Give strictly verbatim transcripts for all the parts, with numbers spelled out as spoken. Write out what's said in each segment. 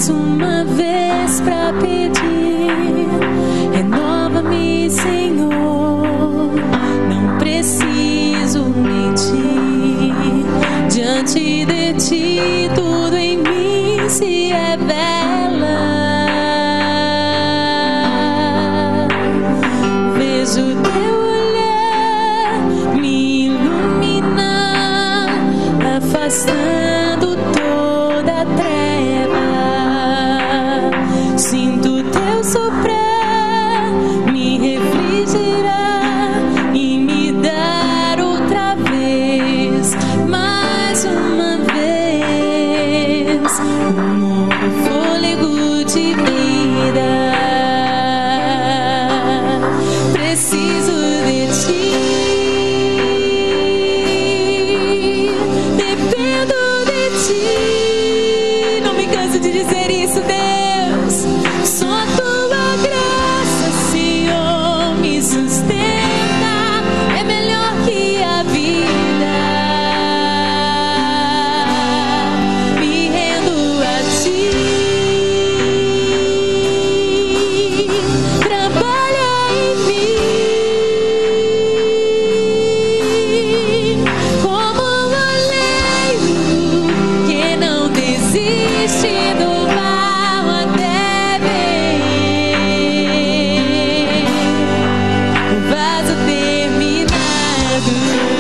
mais uma vez pra pedir: renova-me, Senhor. Não preciso mentir, diante de ti tudo em mim se revela. Vejo teu olhar me iluminar, afastando toda treva. Sinto teu soprar me refrigerar e me dar outra vez, mais uma vez, um novo fôlego de vida. Preciso de ti, dependo de ti. Não me canso de dizer isso, Deus. Só a tua graça, Senhor, me sustenta. É melhor que a vida. Me rendo a ti. Trabalha em mim como um oleiro que não desiste do barro até ver o vaso terminado.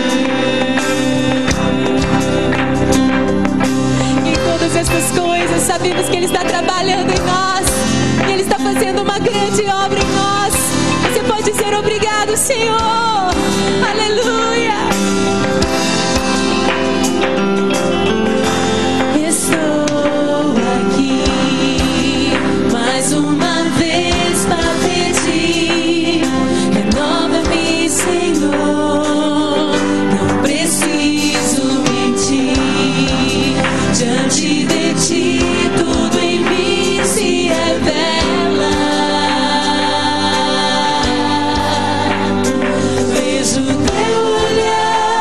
Em todas essas coisas sabemos que Ele está trabalhando em nós, que Ele está fazendo uma grande obra em nós. Você pode dizer obrigado, Senhor. Aleluia. Estou aqui mais uma vez para pedir: renova-me, Senhor. Não preciso mentir, diante de ti tudo em mim se revela. Vejo teu olhar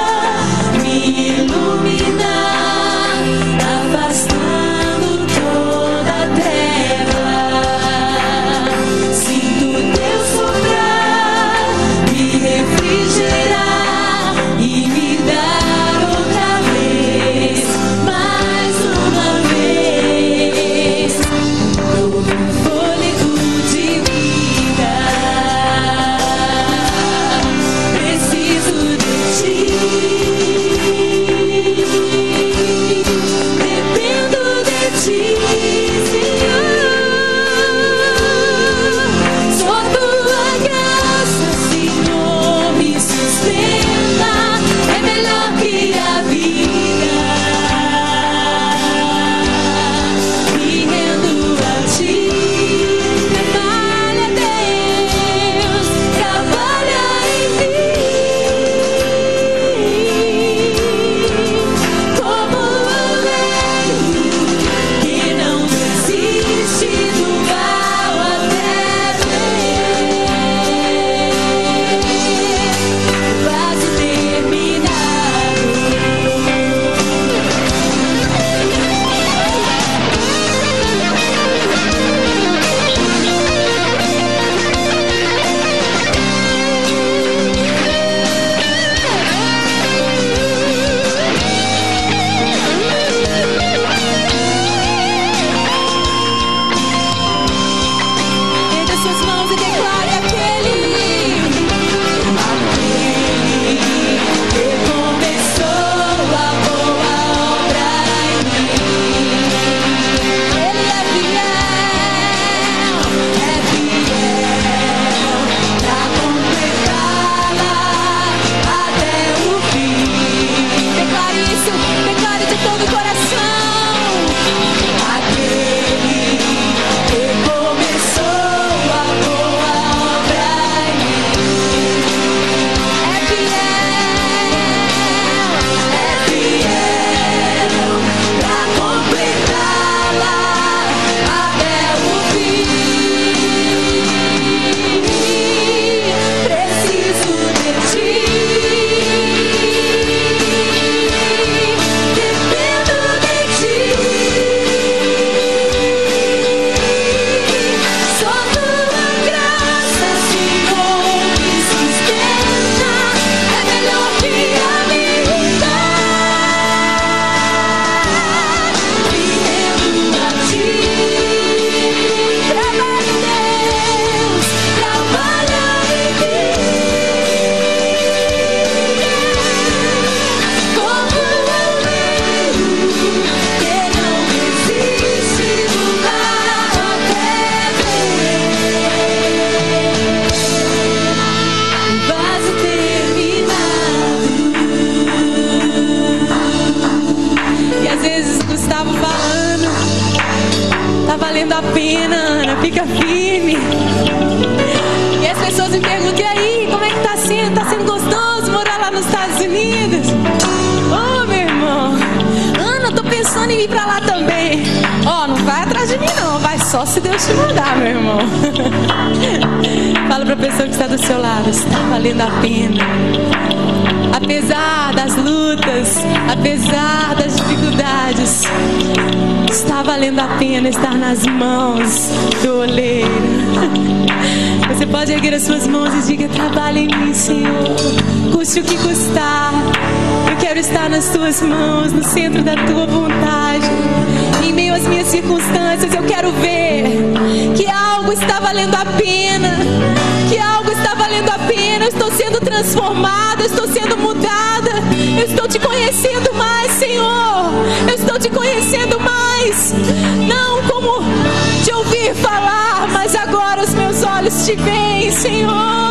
valendo a pena, Ana, fica firme. E as pessoas me perguntam, e aí, como é que tá sendo? Tá sendo gostoso morar lá nos Estados Unidos? Ô, oh, meu irmão, Ana, eu tô pensando em ir pra lá também. Ó, oh, não vai atrás de mim não, vai só se Deus te mandar, meu irmão. Fala pra pessoa que está do seu lado, está valendo a pena. Apesar das lutas, apesar das dificuldades, está valendo a pena estar nas mãos do oleiro. Você pode erguer as suas mãos e diga: trabalha em mim, Senhor, custe o que custar. Eu quero estar nas tuas mãos, no centro da tua vontade. Em meio às minhas circunstâncias, eu quero ver que algo está valendo a pena, que algo está valendo a pena. Eu estou sendo transformada, eu estou sendo mudada, eu estou te conhecendo mais, Senhor. Eu estou te conhecendo mais, não como te ouvir falar, mas agora os meus olhos te veem, Senhor.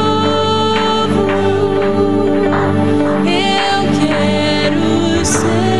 Say